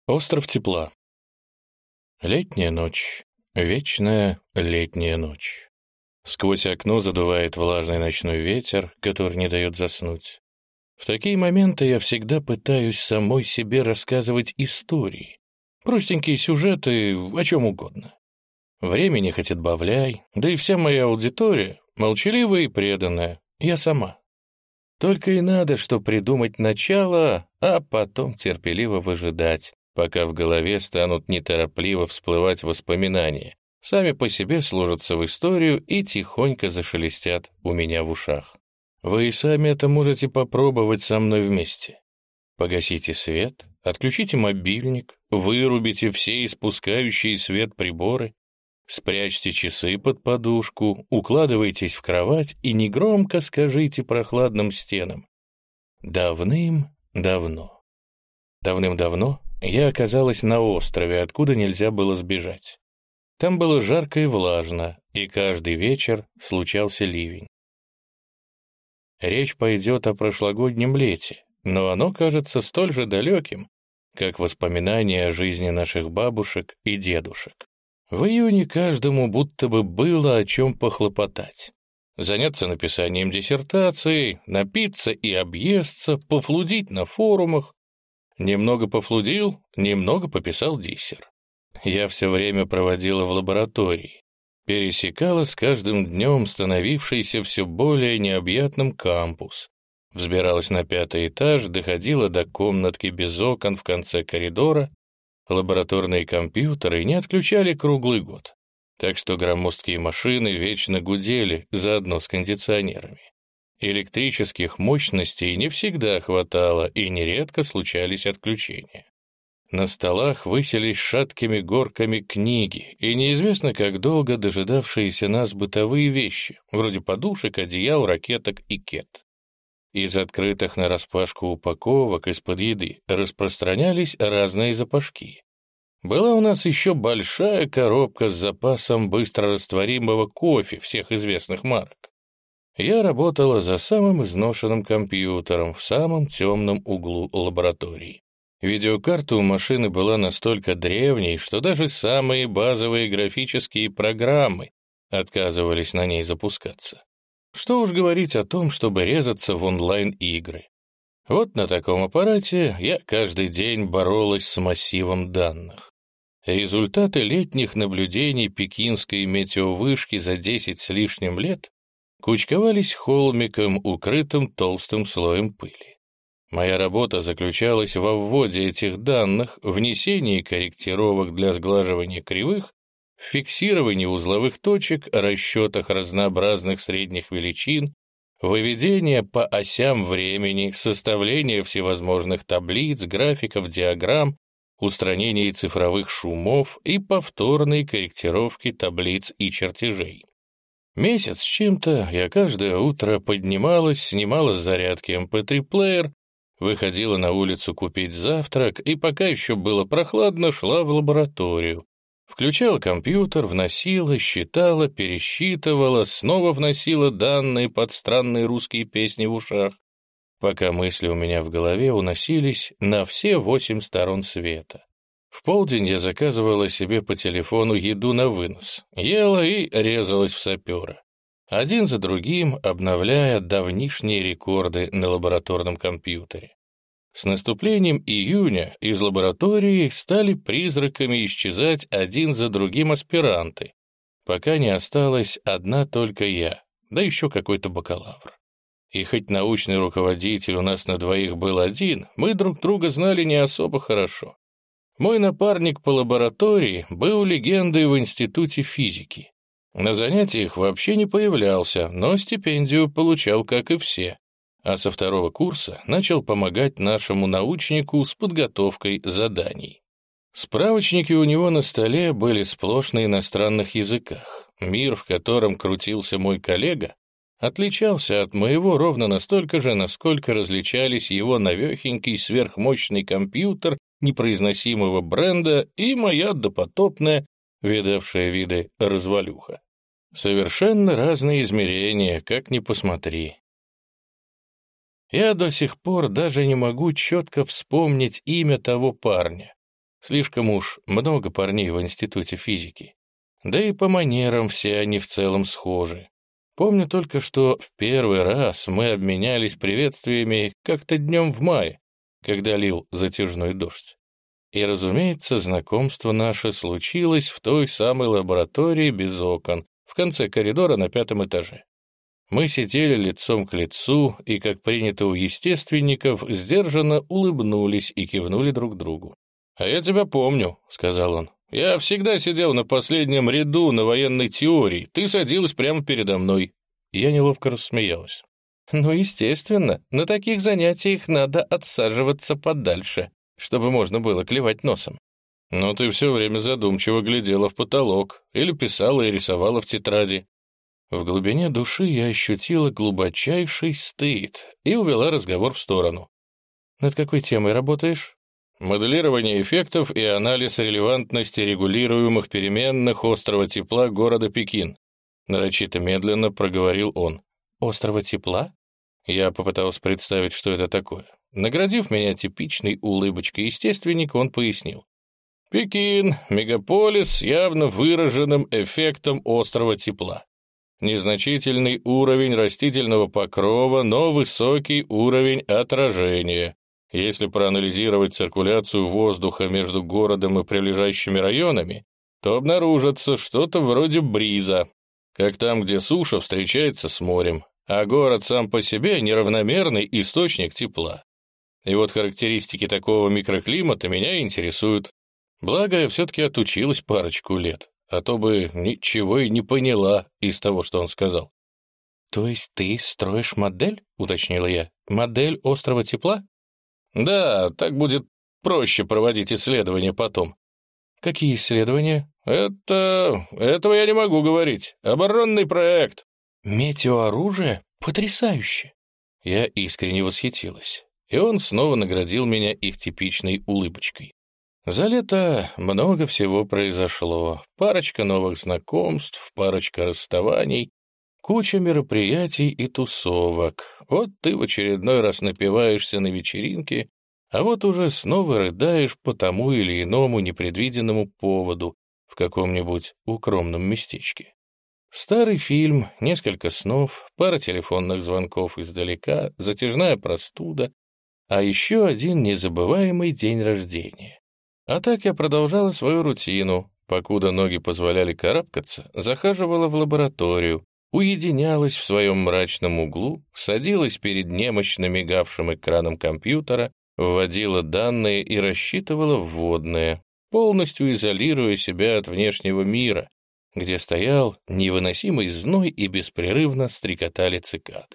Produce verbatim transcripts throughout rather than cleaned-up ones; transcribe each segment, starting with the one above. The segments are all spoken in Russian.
Остров тепла. Летняя ночь, вечная летняя ночь. Сквозь окно задувает влажный ночной ветер, который не дает заснуть. В такие моменты я всегда пытаюсь самой себе рассказывать истории, простенькие сюжеты, о чем угодно. Времени хоть отбавляй, да и вся моя аудитория молчаливая и преданная, я сама. Только и надо, что придумать начало, а потом терпеливо выжидать, пока в голове станут неторопливо всплывать воспоминания, сами по себе сложатся в историю и тихонько зашелестят у меня в ушах. Вы и сами это можете попробовать со мной вместе. Погасите свет, отключите мобильник, вырубите все испускающие свет приборы, спрячьте часы под подушку, укладывайтесь в кровать и негромко скажите прохладным стенам: давным-давно. Давным-давно я оказалась на острове, откуда нельзя было сбежать. Там было жарко и влажно, и каждый вечер случался ливень. Речь пойдет о прошлогоднем лете, но оно кажется столь же далеким, как воспоминания о жизни наших бабушек и дедушек. В июне каждому будто бы было о чем похлопотать. Заняться написанием диссертации, напиться и объесться, пофлудить на форумах. Немного пофлудил, немного пописал диссер. Я все время проводила в лаборатории, пересекала с каждым днем становившийся все более необъятным кампус, взбиралась на пятый этаж, доходила до комнатки без окон в конце коридора. Лабораторные компьютеры не отключали круглый год, так что громоздкие машины вечно гудели заодно с кондиционерами. Электрических мощностей не всегда хватало, и нередко случались отключения. На столах высились шаткими горками книги, и неизвестно как долго дожидавшиеся нас бытовые вещи, вроде подушек, одеял, ракеток и кет. Из открытых нараспашку упаковок из-под еды распространялись разные запашки. Была у нас еще большая коробка с запасом быстрорастворимого кофе всех известных марок. Я работала за самым изношенным компьютером в самом темном углу лаборатории. Видеокарта у машины была настолько древней, что даже самые базовые графические программы отказывались на ней запускаться. Что уж говорить о том, чтобы резаться в онлайн-игры. Вот на таком аппарате я каждый день боролась с массивом данных. Результаты летних наблюдений пекинской метеовышки за десять с лишним лет кучковались холмиком, укрытым толстым слоем пыли. Моя работа заключалась во вводе этих данных, внесении корректировок для сглаживания кривых, в фиксировании узловых точек, расчетах разнообразных средних величин, выведение по осям времени, составление всевозможных таблиц, графиков, диаграмм, устранение цифровых шумов и повторной корректировки таблиц и чертежей. Месяц с чем-то я каждое утро поднималась, снимала с зарядки эм пэ три-плеер, выходила на улицу купить завтрак и, пока еще было прохладно, шла в лабораторию. Включала компьютер, вносила, считала, пересчитывала, снова вносила данные под странные русские песни в ушах, пока мысли у меня в голове уносились на все восемь сторон света. В полдень я заказывала себе по телефону еду на вынос, ела и резалась в сапера, один за другим обновляя давнишние рекорды на лабораторном компьютере. С наступлением июня из лаборатории стали призраками исчезать один за другим аспиранты, пока не осталась одна только я, да еще какой-то бакалавр. И хоть научный руководитель у нас на двоих был один, мы друг друга знали не особо хорошо. Мой напарник по лаборатории был легендой в институте физики. На занятиях вообще не появлялся, но стипендию получал, как и все. А со второго курса начал помогать нашему научнику с подготовкой заданий. Справочники у него на столе были сплошь на иностранных языках. Мир, в котором крутился мой коллега, отличался от моего ровно настолько же, насколько различались его новехенький сверхмощный компьютер непроизносимого бренда и моя допотопная, видавшая виды, развалюха. Совершенно разные измерения, как ни посмотри. Я до сих пор даже не могу четко вспомнить имя того парня, Слишком уж много парней в институте физики. Да и по манерам все они в целом схожи. Помню только, что в первый раз мы обменялись приветствиями как-то днем в мае, когда лил затяжной дождь. И, разумеется, знакомство наше случилось в той самой лаборатории без окон, в конце коридора на пятом этаже. Мы сидели лицом к лицу и, как принято у естественников, сдержанно улыбнулись и кивнули друг другу. «А я тебя помню», — сказал он. «Я всегда сидел на последнем ряду на военной теории. Ты садилась прямо передо мной». Я неловко рассмеялась. «Ну, естественно, на таких занятиях надо отсаживаться подальше, чтобы можно было клевать носом». «Но ты все время задумчиво глядела в потолок или писала и рисовала в тетради». В глубине души я ощутила глубочайший стыд и увела разговор в сторону. «Над какой темой работаешь?» «Моделирование эффектов и анализ релевантности регулируемых переменных острова тепла города Пекин», нарочито медленно проговорил он. «Острова тепла?» Я попытался представить, что это такое. Наградив меня типичной улыбочкой естественника, он пояснил. «Пекин — мегаполис с явно выраженным эффектом острова тепла. Незначительный уровень растительного покрова, но высокий уровень отражения. Если проанализировать циркуляцию воздуха между городом и прилежащими районами, то обнаружится что-то вроде бриза, как там, где суша встречается с морем, а город сам по себе неравномерный источник тепла. И вот характеристики такого микроклимата меня интересуют. Благо, я все-таки отучилась парочку лет, а то бы ничего и не поняла из того, что он сказал». «То есть ты строишь модель?» — уточнила я. «Модель острова тепла?» «Да, так будет проще проводить исследования потом». «Какие исследования?» «Это... этого я не могу говорить. Оборонный проект». «Метеооружие? Потрясающе!» Я искренне восхитилась, и он снова наградил меня их типичной улыбочкой. За лето много всего произошло. Парочка новых знакомств, парочка расставаний, куча мероприятий и тусовок. Вот ты в очередной раз напиваешься на вечеринке, а вот уже снова рыдаешь по тому или иному непредвиденному поводу в каком-нибудь укромном местечке. Старый фильм, несколько снов, пара телефонных звонков издалека, затяжная простуда, а еще один незабываемый день рождения. А так я продолжала свою рутину, покуда ноги позволяли карабкаться, захаживала в лабораторию, уединялась в своем мрачном углу, садилась перед немощно мигавшим экраном компьютера, вводила данные и рассчитывала вводные, полностью изолируя себя от внешнего мира, где стоял невыносимый зной и беспрерывно стрекотали цикады.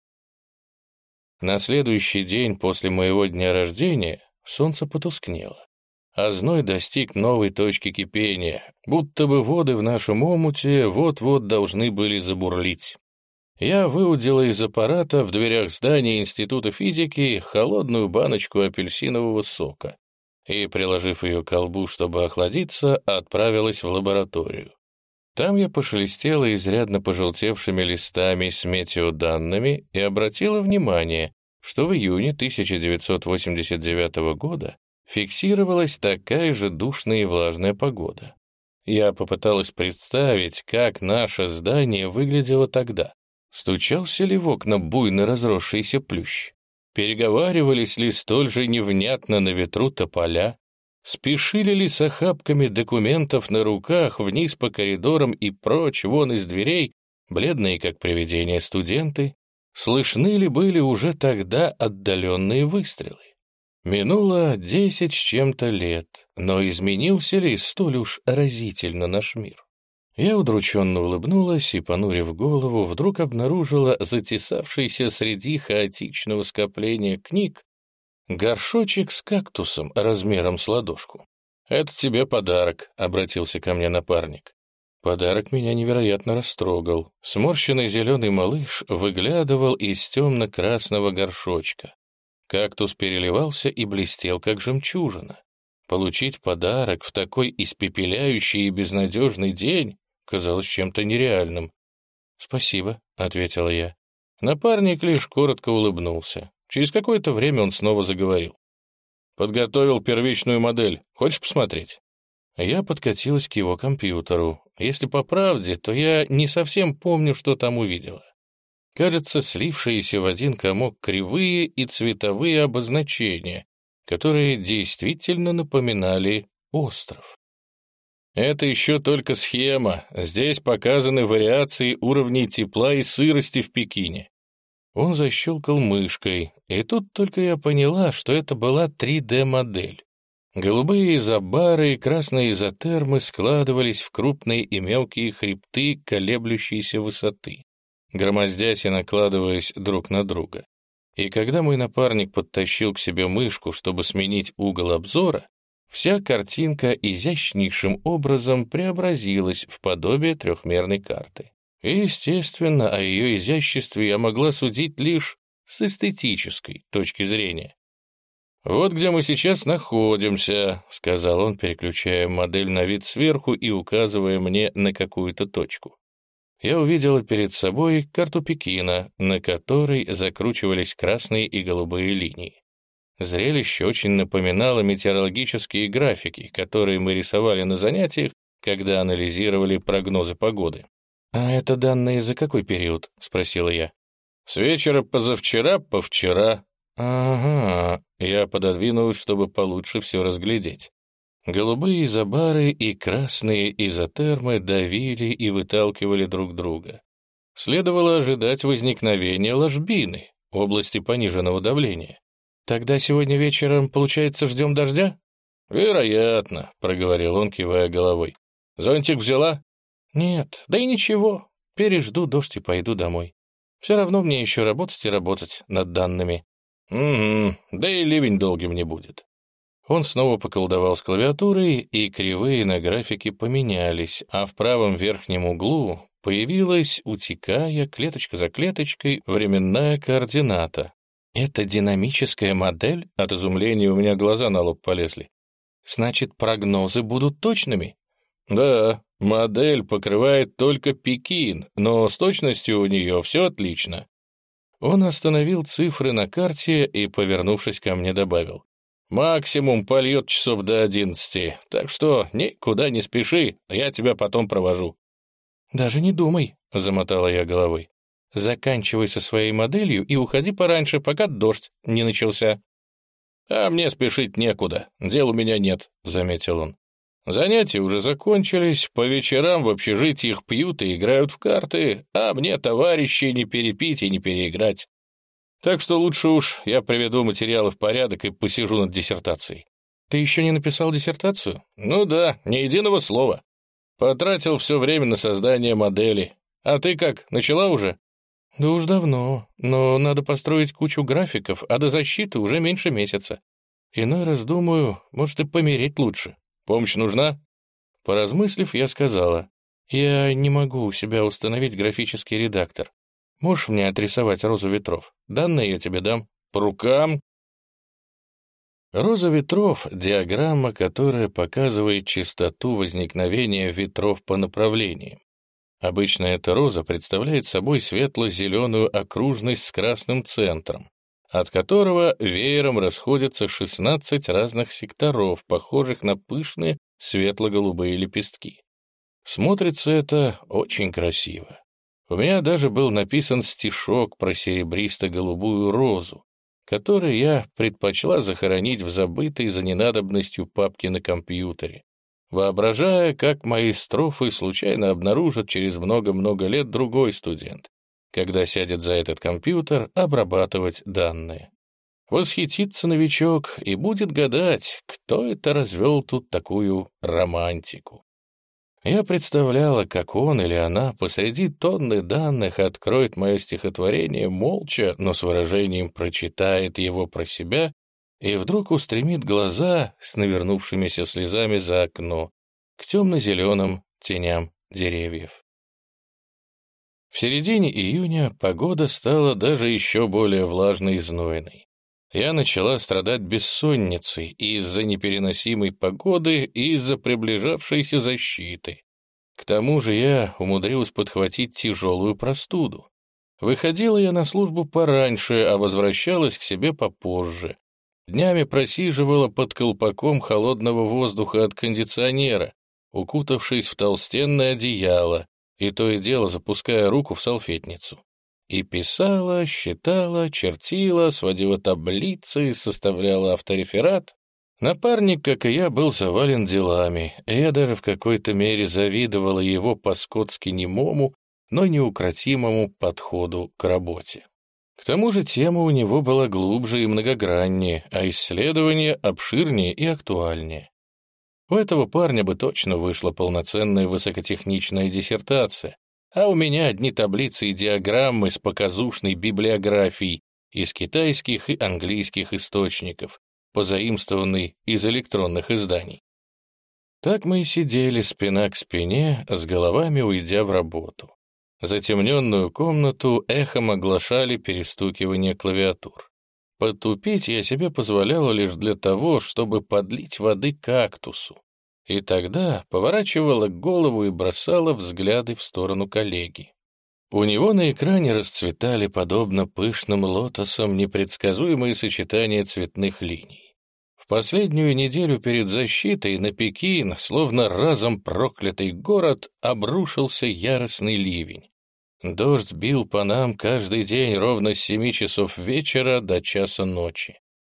На следующий день после моего дня рождения солнце потускнело, а зной достиг новой точки кипения, будто бы воды в нашем омуте вот-вот должны были забурлить. Я выудила из аппарата в дверях здания Института физики холодную баночку апельсинового сока и, приложив ее к колбу, чтобы охладиться, отправилась в лабораторию. Там я пошелестела изрядно пожелтевшими листами с метеоданными и обратила внимание, что в июне тысяча девятьсот восемьдесят девятого года фиксировалась такая же душная и влажная погода. Я попыталась представить, как наше здание выглядело тогда. Стучался ли в окна буйно разросшийся плющ? Переговаривались ли столь же невнятно на ветру тополя? Спешили ли с охапками документов на руках вниз по коридорам и прочь вон из дверей, бледные как привидения студенты? Слышны ли были уже тогда отдаленные выстрелы? Минуло десять с чем-то лет, но изменился ли столь уж разительно наш мир? Я удрученно улыбнулась и, понурив голову, вдруг обнаружила затесавшийся среди хаотичного скопления книг горшочек с кактусом размером с ладошку. «Это тебе подарок», — обратился ко мне напарник. Подарок меня невероятно растрогал. Сморщенный зеленый малыш выглядывал из темно-красного горшочка. Кактус переливался и блестел, как жемчужина. Получить подарок в такой испепеляющий и безнадежный день казалось чем-то нереальным. «Спасибо», — ответила я. Напарник лишь коротко улыбнулся. Через какое-то время он снова заговорил. Подготовил первичную модель. Хочешь посмотреть?» Я подкатилась к его компьютеру. Если по правде, то я не совсем помню, что там увидела. Кажется, слившиеся в один комок кривые и цветовые обозначения, которые действительно напоминали остров. Это еще только схема. Здесь показаны вариации уровней тепла и сырости в Пекине. Он защелкал мышкой, и тут только я поняла, что это была три дэ-модель. Голубые изобары и красные изотермы складывались в крупные и мелкие хребты колеблющейся высоты, громоздясь и накладываясь друг на друга. И когда мой напарник подтащил к себе мышку, чтобы сменить угол обзора, вся картинка изящнейшим образом преобразилась в подобие трехмерной карты. И, естественно, о ее изяществе я могла судить лишь с эстетической точки зрения. «Вот где мы сейчас находимся», — сказал он, переключая модель на вид сверху и указывая мне на какую-то точку. Я увидела перед собой карту Пекина, на которой закручивались красные и голубые линии. Зрелище очень напоминало метеорологические графики, которые мы рисовали на занятиях, когда анализировали прогнозы погоды. «А это данные за какой период?» — спросила я. «С вечера позавчера по вчера». «Ага», — я пододвинулась, чтобы получше все разглядеть. Голубые изобары и красные изотермы давили и выталкивали друг друга. Следовало ожидать возникновения ложбины, области пониженного давления. «Тогда сегодня вечером, получается, ждем дождя?» «Вероятно», — проговорил он, кивая головой. «Зонтик взяла?» «Нет, да и ничего. Пережду дождь и пойду домой. Все равно мне еще работать и работать над данными». «Угу, да и ливень долгим не будет». Он снова поколдовал с клавиатурой, и кривые на графике поменялись, а в правом верхнем углу появилась, утекая клеточка за клеточкой, временная координата. «Это динамическая модель?» От изумления у меня глаза на лоб полезли. «Значит, прогнозы будут точными?» «Да, модель покрывает только Пекин, но с точностью у нее все отлично». Он остановил цифры на карте и, повернувшись ко мне, добавил. «Максимум польет часов до одиннадцати, так что никуда не спеши, я тебя потом провожу». «Даже не думай», — замотала я головой. «Заканчивай со своей моделью и уходи пораньше, пока дождь не начался». «А мне спешить некуда, дел у меня нет», — заметил он. «Занятия уже закончились, по вечерам в общежитиях пьют и играют в карты, а мне товарищей не перепить и не переиграть. Так что лучше уж я приведу материалы в порядок и посижу над диссертацией». «Ты еще не написал диссертацию?» «Ну да, ни единого слова. Потратил все время на создание модели. А ты как, начала уже?» «Да уж давно, но надо построить кучу графиков, а до защиты уже меньше месяца. Иной раз думаю, может и помереть лучше. Помощь нужна?» Поразмыслив, я сказала, «Я не могу у себя установить графический редактор. Можешь мне отрисовать розу ветров? Данные я тебе дам. По рукам». Роза ветров — диаграмма, которая показывает частоту возникновения ветров по направлениям. Обычно эта роза представляет собой светло-зеленую окружность с красным центром, от которого веером расходятся шестнадцать разных секторов, похожих на пышные светло-голубые лепестки. Смотрится это очень красиво. У меня даже был написан стишок про серебристо-голубую розу, который я предпочла захоронить в забытой за ненадобностью папке на компьютере, воображая, как мои строфы случайно обнаружит через много-много лет другой студент, когда сядет за этот компьютер обрабатывать данные. Восхитится новичок и будет гадать, кто это развел тут такую романтику. Я представляла, как он или она посреди тонны данных откроет мое стихотворение молча, но с выражением прочитает его про себя и вдруг устремит глаза с навернувшимися слезами за окно к темно-зеленым теням деревьев. В середине июня погода стала даже еще более влажной и знойной. Я начала страдать бессонницей и из-за непереносимой погоды, и из-за приближавшейся защиты. К тому же я умудрилась подхватить тяжелую простуду. Выходила я на службу пораньше, а возвращалась к себе попозже. днями просиживала под колпаком холодного воздуха от кондиционера, укутавшись в толстенное одеяло, и то и дело запуская руку в салфетницу. И писала, считала, чертила, сводила таблицы, составляла автореферат. Напарник, как и я, был завален делами, и я даже в какой-то мере завидовала его по-скотски немому, но неукротимому подходу к работе. К тому же тема у него была глубже и многограннее, а исследования обширнее и актуальнее. У этого парня бы точно вышла полноценная высокотехничная диссертация, а у меня одни таблицы и диаграммы с показушной библиографией из китайских и английских источников, позаимствованной из электронных изданий. Так мы и сидели спина к спине, с головами уйдя в работу. Затемненную комнату эхом оглашали перестукивание клавиатур. Потупить я себе позволяла лишь для того, чтобы подлить воды кактусу. И тогда поворачивала голову и бросала взгляды в сторону коллеги. У него на экране расцветали, подобно пышным лотосам, непредсказуемые сочетания цветных линий. В последнюю неделю перед защитой на Пекин, словно разом проклятый город, обрушился яростный ливень. Дождь бил по нам каждый день ровно с семи часов вечера до часа ночи.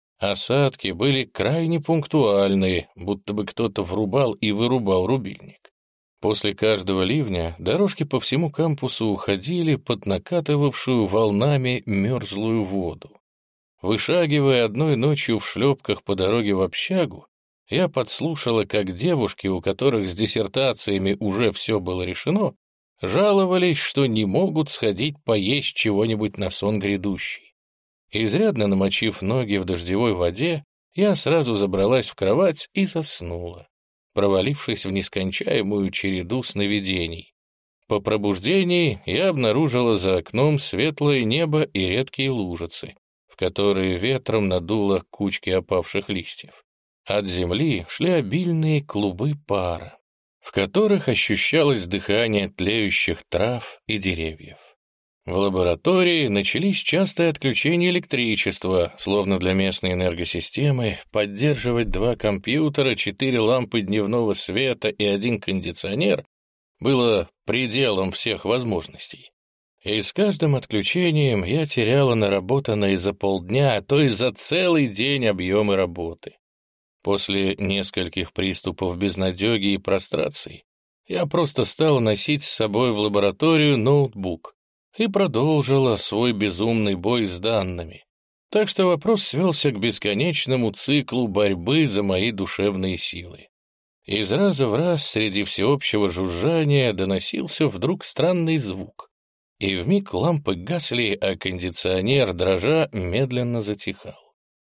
Осадки были крайне пунктуальные, будто бы кто-то врубал и вырубал рубильник. После каждого ливня дорожки по всему кампусу уходили под накатывавшую волнами мерзлую воду. Вышагивая одной ночью в шлепках по дороге в общагу, я подслушала, как девушки, у которых с диссертациями уже все было решено, жаловались, что не могут сходить поесть чего-нибудь на сон грядущий. Изрядно намочив ноги в дождевой воде, я сразу забралась в кровать и заснула, провалившись в нескончаемую череду сновидений. По пробуждении я обнаружила за окном светлое небо и редкие лужицы, в которые ветром надуло кучки опавших листьев. От земли шли обильные клубы пара, в которых ощущалось дыхание тлеющих трав и деревьев. В лаборатории начались частые отключения электричества, словно для местной энергосистемы поддерживать два компьютера, четыре лампы дневного света и один кондиционер было пределом всех возможностей. И с каждым отключением я теряла наработанные за полдня, а то и за целый день объемы работы. После нескольких приступов безнадеги и прострации я просто стала носить с собой в лабораторию ноутбук и продолжила свой безумный бой с данными. Так что вопрос свелся к бесконечному циклу борьбы за мои душевные силы. Из раза в раз среди всеобщего жужжания доносился вдруг странный звук, и вмиг лампы гасли, а кондиционер, дрожа, медленно затихал.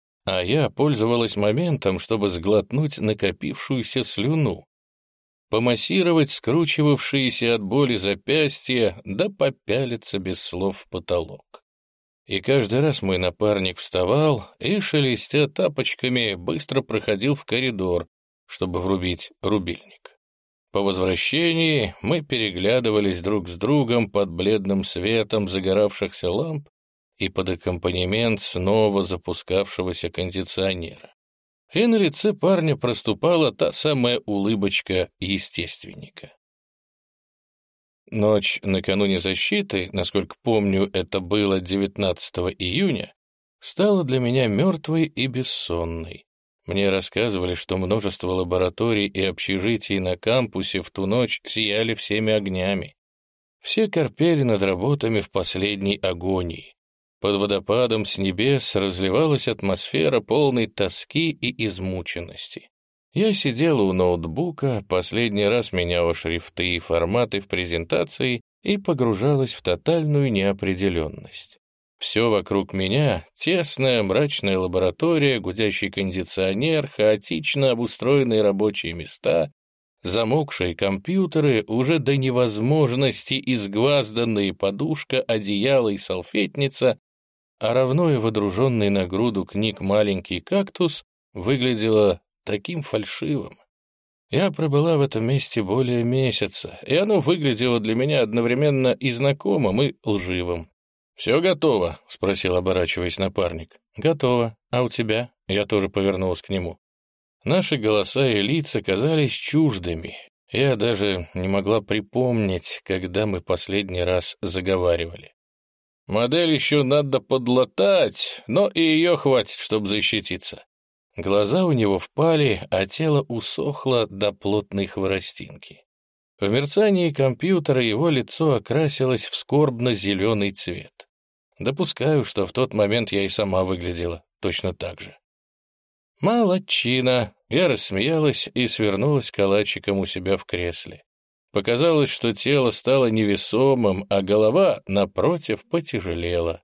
А я пользовалась моментом, чтобы сглотнуть накопившуюся слюну, помассировать скручивавшиеся от боли запястья, да попялиться без слов в потолок. И каждый раз мой напарник вставал и, шелестя тапочками, быстро проходил в коридор, чтобы врубить рубильник. По возвращении мы переглядывались друг с другом под бледным светом загоравшихся ламп и под аккомпанемент снова запускавшегося кондиционера. И на лице парня проступала та самая улыбочка естественника. Ночь накануне защиты, насколько помню, это было девятнадцатого июня, стала для меня мертвой и бессонной. Мне рассказывали, что множество лабораторий и общежитий на кампусе в ту ночь сияли всеми огнями. Все корпели над работами в последней агонии. Под водопадом с небес разливалась атмосфера полной тоски и измученности. Я сидела у ноутбука, последний раз меняла шрифты и форматы в презентации и погружалась в тотальную неопределенность. Все вокруг меня — тесная мрачная лаборатория, гудящий кондиционер, хаотично обустроенные рабочие места, замокшие компьютеры, уже до невозможности изгвазданные подушка, одеяло и салфетница, а равно и водруженный на груду книг маленький кактус выглядело таким фальшивым. Я пробыла в этом месте более месяца, и оно выглядело для меня одновременно и знакомым, и лживым. «Все готово?» — спросил, оборачиваясь напарник. «Готово. А у тебя?» Я тоже повернулась к нему. Наши голоса и лица казались чуждыми. Я даже не могла припомнить, когда мы последний раз заговаривали. Модель еще надо подлатать, но и ее хватит, чтобы защититься. Глаза у него впали, а тело усохло до плотной хворостинки. В мерцании компьютера его лицо окрасилось в скорбно-зеленый цвет. Допускаю, что в тот момент я и сама выглядела точно так же. «Молодчина!» Я рассмеялась и свернулась калачиком у себя в кресле. Показалось, что тело стало невесомым, а голова, напротив, потяжелела.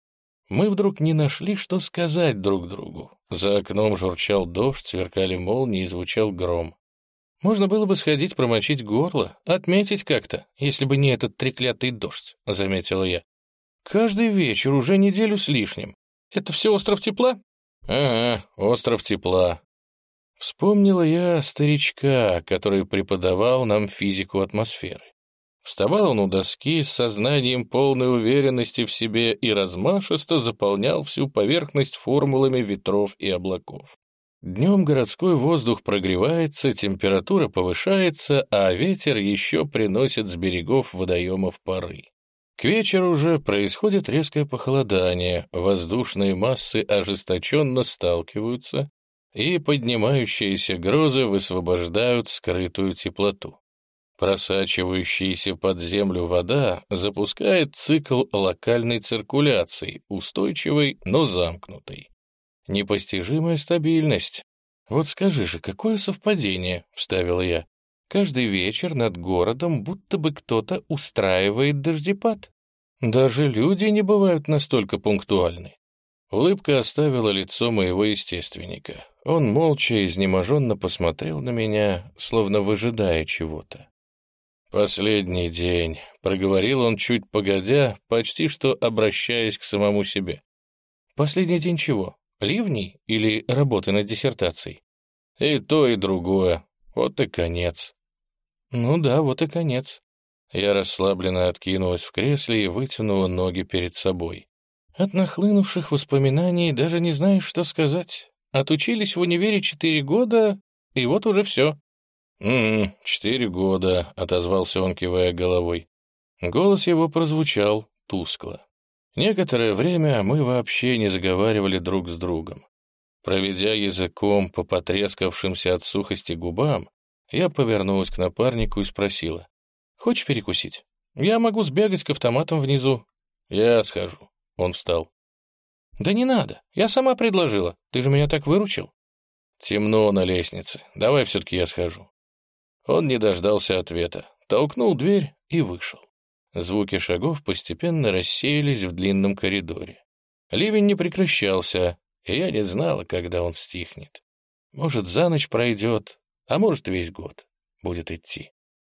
Мы вдруг не нашли, что сказать друг другу. За окном журчал дождь, сверкали молнии и звучал гром. «Можно было бы сходить промочить горло, отметить как-то, если бы не этот треклятый дождь», — заметила я. «Каждый вечер, уже неделю с лишним. Это все остров тепла?» «Ага, остров тепла». Вспомнила я старичка, который преподавал нам физику атмосферы. Вставал он у доски с сознанием полной уверенности в себе и размашисто заполнял всю поверхность формулами ветров и облаков. Днем городской воздух прогревается, температура повышается, а ветер еще приносит с берегов водоемов пары. К вечеру же происходит резкое похолодание, воздушные массы ожесточенно сталкиваются, и поднимающиеся грозы высвобождают скрытую теплоту. Просачивающаяся под землю вода запускает цикл локальной циркуляции, устойчивой, но замкнутой. Непостижимая стабильность. «Вот скажи же, какое совпадение?» — вставила я. «Каждый вечер над городом будто бы кто-то устраивает дождепад. Даже люди не бывают настолько пунктуальны». Улыбка оставила лицо моего естественника. Он молча и изнеможенно посмотрел на меня, словно выжидая чего-то. «Последний день», — проговорил он чуть погодя, почти что обращаясь к самому себе. «Последний день чего? Ливней или работы над диссертацией?» «И то, и другое. Вот и конец». «Ну да, вот и конец». Я расслабленно откинулась в кресле и вытянула ноги перед собой. От нахлынувших воспоминаний даже не знаешь, что сказать. Отучились в универе четыре года, и вот уже все. «М-м, четыре года», — отозвался он, кивая головой. Голос его прозвучал тускло. Некоторое время мы вообще не заговаривали друг с другом. Проведя языком по потрескавшимся от сухости губам, я повернулась к напарнику и спросила. «Хочешь перекусить? Я могу сбегать к автоматам внизу». «Я схожу». Он встал. «Да не надо, я сама предложила. Ты же меня так выручил». «Темно на лестнице. Давай все-таки я схожу». Он не дождался ответа, толкнул дверь и вышел. Звуки шагов постепенно рассеялись в длинном коридоре. Ливень не прекращался, и я не знала, когда он стихнет. Может, за ночь пройдет, а может, весь год будет идти.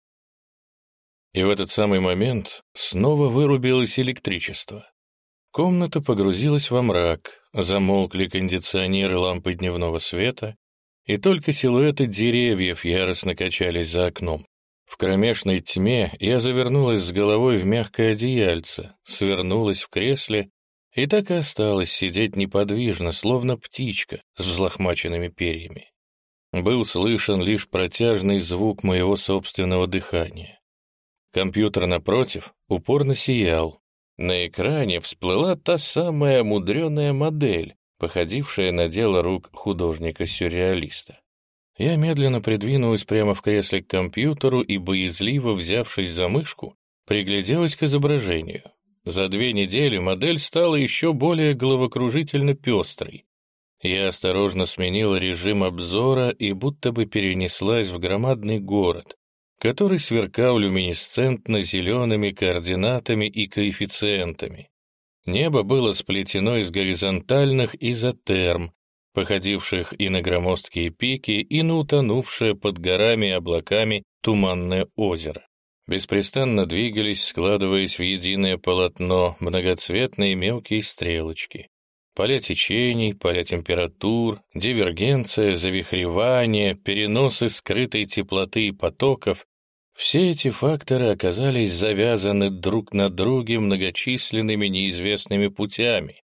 И в этот самый момент снова вырубилось электричество. Комната погрузилась во мрак, замолкли кондиционеры, лампы дневного света, и только силуэты деревьев яростно качались за окном. В кромешной тьме я завернулась с головой в мягкое одеяльце, свернулась в кресле и так и осталась сидеть неподвижно, словно птичка с взлохмаченными перьями. Был слышен лишь протяжный звук моего собственного дыхания. Компьютер напротив упорно сиял. На экране всплыла та самая мудреная модель, походившая на дело рук художника-сюрреалиста. Я медленно придвинулась прямо в кресле к компьютеру и, боязливо взявшись за мышку, пригляделась к изображению. За две недели модель стала еще более головокружительно пестрой. Я осторожно сменила режим обзора и будто бы перенеслась в громадный город, который сверкал люминесцентно зелеными координатами и коэффициентами. Небо было сплетено из горизонтальных изотерм, походивших и на громоздкие пики, и на утонувшее под горами и облаками туманное озеро. Беспрестанно двигались, складываясь в единое полотно, многоцветные мелкие стрелочки. Поля течений, поля температур, дивергенция, завихревание, переносы скрытой теплоты и потоков — все эти факторы оказались завязаны друг на друге многочисленными неизвестными путями,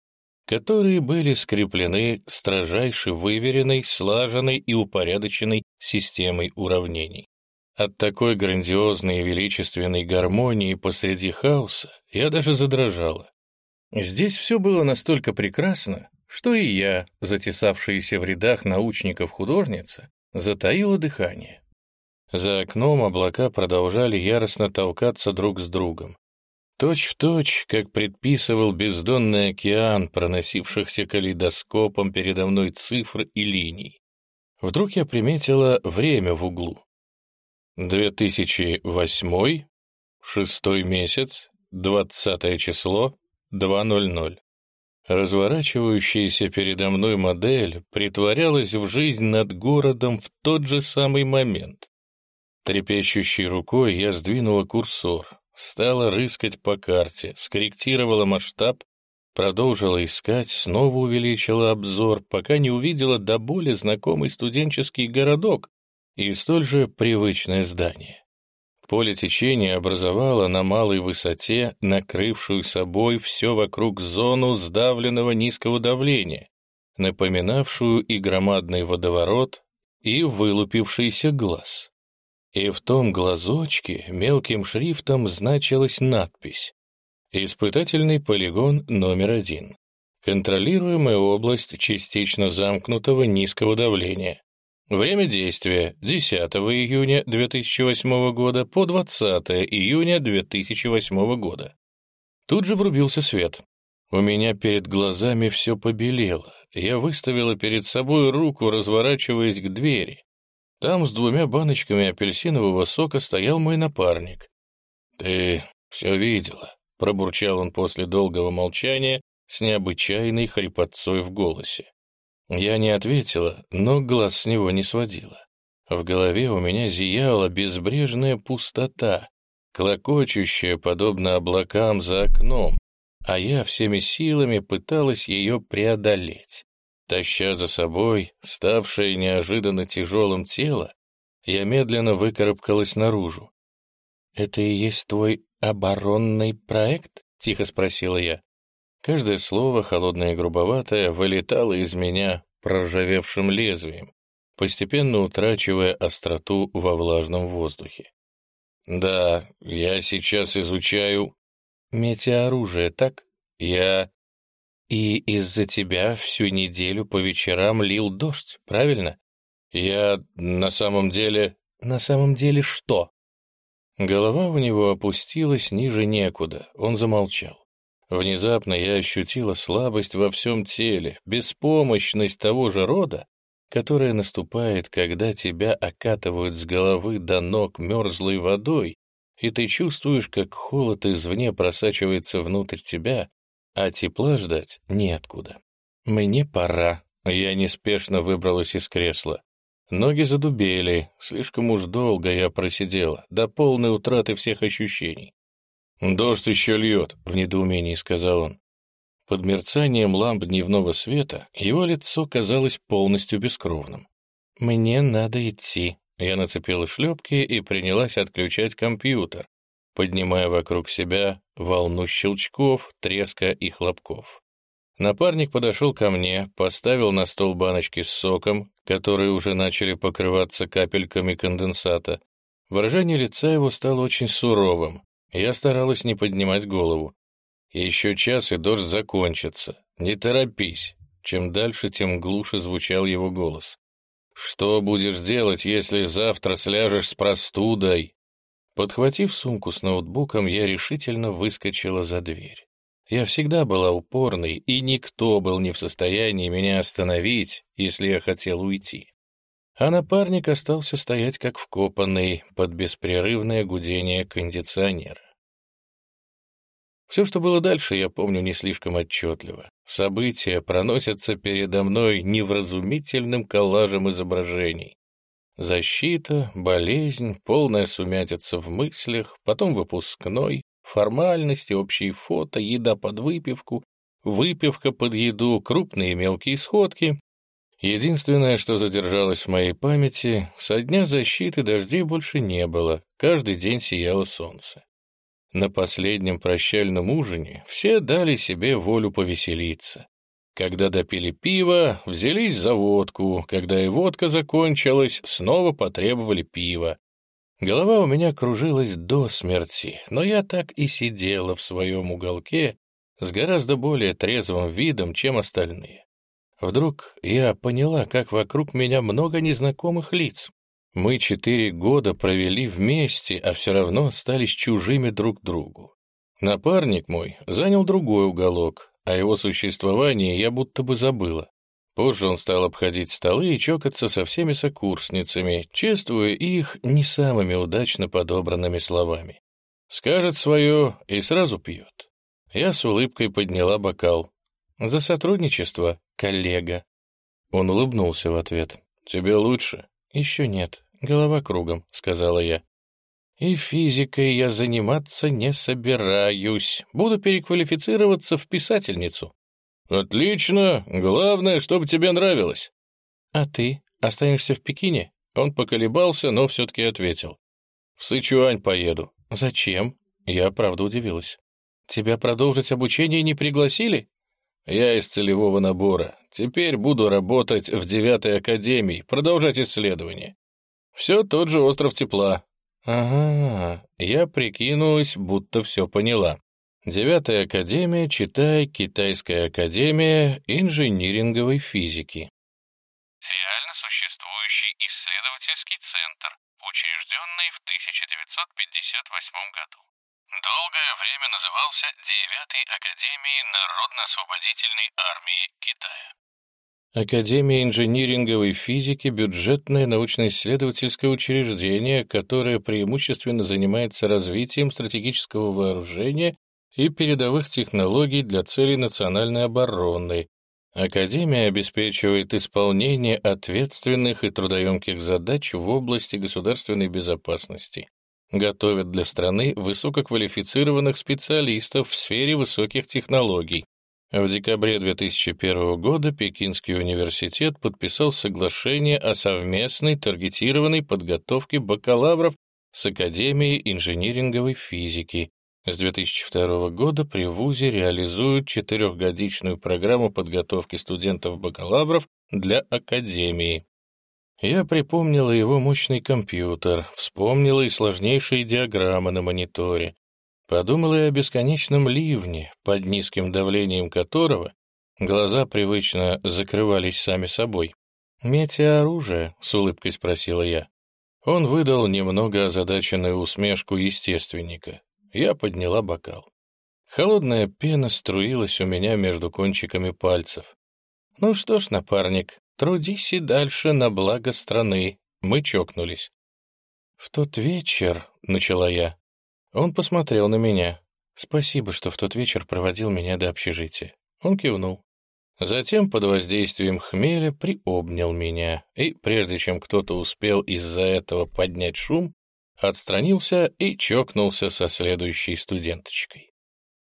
которые были скреплены строжайше выверенной, слаженной и упорядоченной системой уравнений. От такой грандиозной и величественной гармонии посреди хаоса я даже задрожала. Здесь все было настолько прекрасно, что и я, затесавшаяся в рядах научников-художница, затаила дыхание. За окном облака продолжали яростно толкаться друг с другом. Точь-в-точь, как предписывал бездонный океан, проносившихся калейдоскопом передо мной цифр и линий. Вдруг я приметила время в углу. две тысячи восьмой, шестой месяц, двадцатое число, два ноль ноль. Разворачивающаяся передо мной модель притворялась в жизнь над городом в тот же самый момент. Трепещущей рукой я сдвинула курсор, стала рыскать по карте, скорректировала масштаб, продолжила искать, снова увеличила обзор, пока не увидела до боли знакомый студенческий городок и столь же привычное здание. Поле течения образовало на малой высоте, накрывшую собой все вокруг зону сдавленного низкого давления, напоминавшую и громадный водоворот, и вылупившийся глаз. И в том глазочке мелким шрифтом значилась надпись «Испытательный полигон номер один. Контролируемая область частично замкнутого низкого давления. Время действия — десятого июня две тысячи восьмого года по двадцатое июня две тысячи восьмого года». Тут же врубился свет. У меня перед глазами все побелело. Я выставила перед собой руку, разворачиваясь к двери. Там с двумя баночками апельсинового сока стоял мой напарник. «Ты все видела», — пробурчал он после долгого молчания с необычайной хрипотцой в голосе. Я не ответила, но глаз с него не сводила. В голове у меня зияла безбрежная пустота, клокочущая, подобно облакам за окном, а я всеми силами пыталась ее преодолеть. Таща за собой ставшее неожиданно тяжелым тело, я медленно выкарабкалась наружу. «Это и есть твой оборонный проект?» — тихо спросила я. Каждое слово, холодное и грубоватое, вылетало из меня проржавевшим лезвием, постепенно утрачивая остроту во влажном воздухе. «Да, я сейчас изучаю...» «Метеоружие, так? Я...» «И из-за тебя всю неделю по вечерам лил дождь, правильно?» «Я на самом деле...» «На самом деле что?» Голова у него опустилась ниже некуда, он замолчал. Внезапно я ощутила слабость во всем теле, беспомощность того же рода, которая наступает, когда тебя окатывают с головы до ног мерзлой водой, и ты чувствуешь, как холод извне просачивается внутрь тебя, а тепла ждать неоткуда. «Мне пора». Я неспешно выбралась из кресла. Ноги задубели, слишком уж долго я просидела, до полной утраты всех ощущений. «Дождь еще льет», — в недоумении сказал он. Под мерцанием ламп дневного света его лицо казалось полностью бескровным. «Мне надо идти». Я нацепила шлепки и принялась отключать компьютер, поднимая вокруг себя волну щелчков, треска и хлопков. Напарник подошел ко мне, поставил на стол баночки с соком, которые уже начали покрываться капельками конденсата. Выражение лица его стало очень суровым. Я старалась не поднимать голову. «Еще час, и дождь закончится. Не торопись». Чем дальше, тем глуше звучал его голос. «Что будешь делать, если завтра сляжешь с простудой?» Подхватив сумку с ноутбуком, я решительно выскочила за дверь. Я всегда была упорной, и никто был не в состоянии меня остановить, если я хотел уйти. А напарник остался стоять как вкопанный под беспрерывное гудение кондиционера. Все, что было дальше, я помню не слишком отчетливо. События проносятся передо мной невразумительным коллажем изображений. Защита, болезнь, полная сумятица в мыслях, потом выпускной, формальности, общие фото, еда под выпивку, выпивка под еду, крупные и мелкие сходки. Единственное, что задержалось в моей памяти, со дня защиты дождей больше не было, каждый день сияло солнце. На последнем прощальном ужине все дали себе волю повеселиться. Когда допили пиво, взялись за водку. Когда и водка закончилась, снова потребовали пива. Голова у меня кружилась до смерти, но я так и сидела в своем уголке с гораздо более трезвым видом, чем остальные. Вдруг я поняла, как вокруг меня много незнакомых лиц. Мы четыре года провели вместе, а все равно остались чужими друг другу. Напарник мой занял другой уголок, о его существовании я будто бы забыла. Позже он стал обходить столы и чокаться со всеми сокурсницами, чествуя их не самыми удачно подобранными словами. Скажет свое и сразу пьет. Я с улыбкой подняла бокал. «За сотрудничество, коллега». Он улыбнулся в ответ. «Тебе лучше?» «Еще нет. Голова кругом», — сказала я. «И физикой я заниматься не собираюсь. Буду переквалифицироваться в писательницу». «Отлично. Главное, чтобы тебе нравилось». «А ты останешься в Пекине?» Он поколебался, но все-таки ответил. «В Сычуань поеду». «Зачем?» Я, правда, удивилась. «Тебя продолжить обучение не пригласили?» «Я из целевого набора. Теперь буду работать в девятой академии, продолжать исследования. Все тот же остров тепла». «Ага, я прикинулась, будто все поняла. Девятая академия, читай, Китайская академия инжиниринговой физики». Реально существующий исследовательский центр, учрежденный в тысяча девятьсот пятьдесят восьмом году. Долгое время назывался Девятой академией Народно-освободительной армии Китая. Академия инжиниринговой физики — бюджетное научно-исследовательское учреждение, которое преимущественно занимается развитием стратегического вооружения и передовых технологий для целей национальной обороны. Академия обеспечивает исполнение ответственных и трудоемких задач в области государственной безопасности, готовит для страны высококвалифицированных специалистов в сфере высоких технологий. В декабре две тысячи первого года Пекинский университет подписал соглашение о совместной таргетированной подготовке бакалавров с Академией инжиниринговой физики. С две тысячи второго года при вузе реализуют четырехгодичную программу подготовки студентов-бакалавров для Академии. Я припомнила его мощный компьютер, вспомнила и сложнейшие диаграммы на мониторе. Подумала и о бесконечном ливне, под низким давлением которого глаза привычно закрывались сами собой. «Метеоружие?» — с улыбкой спросила я. Он выдал немного озадаченную усмешку естественника. Я подняла бокал. Холодная пена струилась у меня между кончиками пальцев. «Ну что ж, напарник, трудись и дальше на благо страны». Мы чокнулись. «В тот вечер», — начала я, — он посмотрел на меня. «Спасибо, что в тот вечер проводил меня до общежития». Он кивнул. Затем под воздействием хмеля приобнял меня, и прежде чем кто-то успел из-за этого поднять шум, отстранился и чокнулся со следующей студенточкой.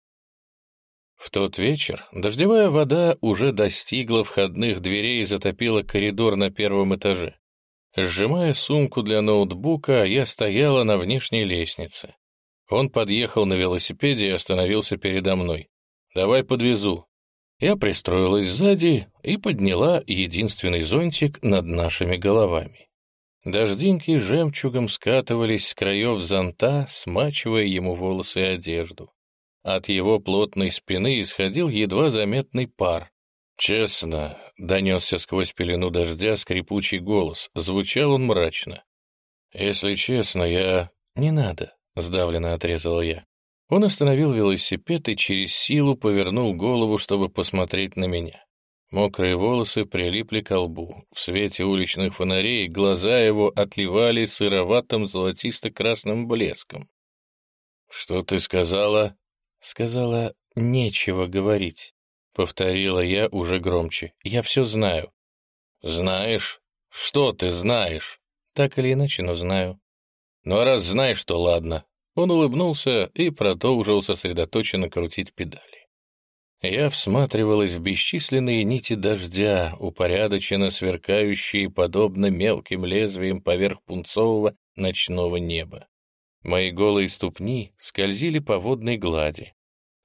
В тот вечер дождевая вода уже достигла входных дверей и затопила коридор на первом этаже. Сжимая сумку для ноутбука, я стояла на внешней лестнице. Он подъехал на велосипеде и остановился передо мной. «Давай подвезу». Я пристроилась сзади и подняла единственный зонтик над нашими головами. Дождинки жемчугом скатывались с краев зонта, смачивая ему волосы и одежду. От его плотной спины исходил едва заметный пар. «Честно», — донесся сквозь пелену дождя скрипучий голос, звучал он мрачно. «Если честно, я...» «Не надо», — сдавленно отрезала я. Он остановил велосипед и через силу повернул голову, чтобы посмотреть на меня. Мокрые волосы прилипли к лбу. В свете уличных фонарей глаза его отливали сыроватым золотисто-красным блеском. «Что ты сказала?» «Сказала, нечего говорить», — повторила я уже громче. «Я все знаю». «Знаешь? Что ты знаешь?» «Так или иначе, но знаю». «Ну а раз знаешь, то ладно». Он улыбнулся и продолжил сосредоточенно крутить педали. Я всматривалась в бесчисленные нити дождя, упорядоченно сверкающие подобно мелким лезвиям поверх пунцового ночного неба. Мои голые ступни скользили по водной глади.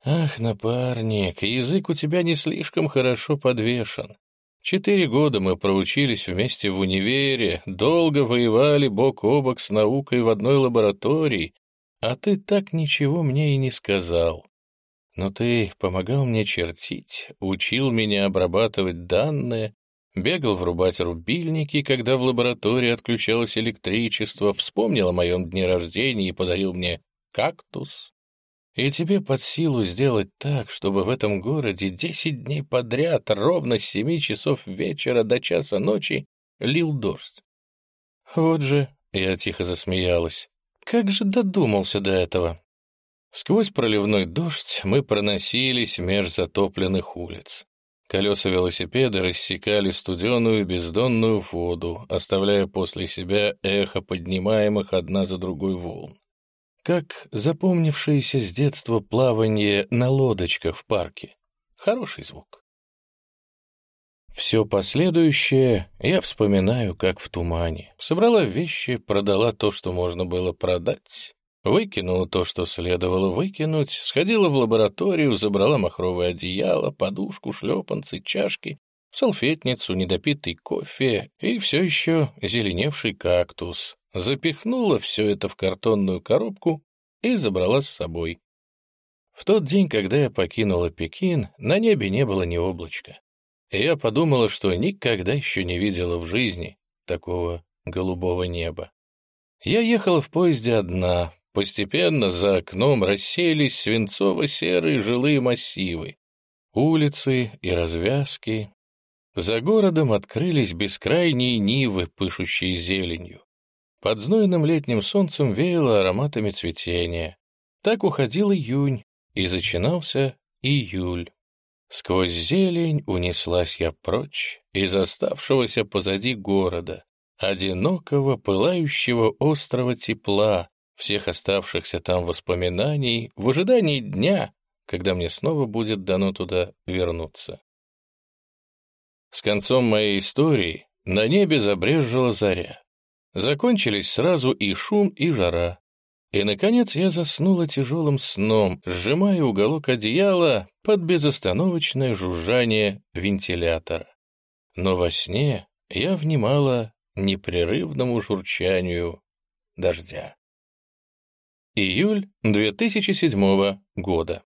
Ах, напарник, язык у тебя не слишком хорошо подвешен. Четыре года мы проучились вместе в универе, долго воевали бок о бок с наукой в одной лаборатории, а ты так ничего мне и не сказал. Но ты помогал мне чертить, учил меня обрабатывать данные, бегал врубать рубильники, когда в лаборатории отключалось электричество, вспомнил о моем дне рождения и подарил мне кактус. И тебе под силу сделать так, чтобы в этом городе десять дней подряд, ровно с семи часов вечера до часа ночи, лил дождь. Вот же, я тихо засмеялась, как же додумался до этого. Сквозь проливной дождь мы проносились меж затопленных улиц. Колеса велосипеда рассекали студеную бездонную воду, оставляя после себя эхо поднимаемых одна за другой волн. Как запомнившееся с детства плавание на лодочках в парке. Хороший звук. Все последующее я вспоминаю, как в тумане. Собрала вещи, продала то, что можно было продать, выкинула то, что следовало выкинуть, сходила в лабораторию, забрала махровое одеяло, подушку, шлепанцы, чашки, салфетницу, недопитый кофе и все еще зеленевший кактус. Запихнула все это в картонную коробку и забрала с собой. В тот день, когда я покинула Пекин, на небе не было ни облачка. И я подумала, что никогда еще не видела в жизни такого голубого неба. Я ехала в поезде одна. Постепенно за окном рассеялись свинцово-серые жилые массивы, улицы и развязки. За городом открылись бескрайние нивы, пышущие зеленью. Под знойным летним солнцем веяло ароматами цветения. Так уходил июнь, и начинался июль. Сквозь зелень унеслась я прочь из оставшегося позади города, одинокого, пылающего острова тепла, всех оставшихся там воспоминаний, в ожидании дня, когда мне снова будет дано туда вернуться. С концом моей истории на небе забрезжила заря. Закончились сразу и шум, и жара. И, наконец, я заснула тяжелым сном, сжимая уголок одеяла под безостановочное жужжание вентилятора. Но во сне я внимала непрерывному журчанию дождя. Июль две тысячи седьмого года.